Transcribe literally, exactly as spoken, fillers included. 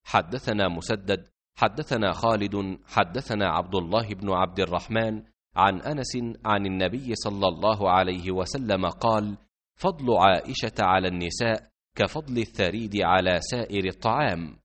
حدثنا مسدد حدثنا خالد حدثنا عبد الله بن عبد الرحمن عن أنس عن النبي صلى الله عليه وسلم قال: فضل عائشة على النساء كفضل الثريد على سائر الطعام.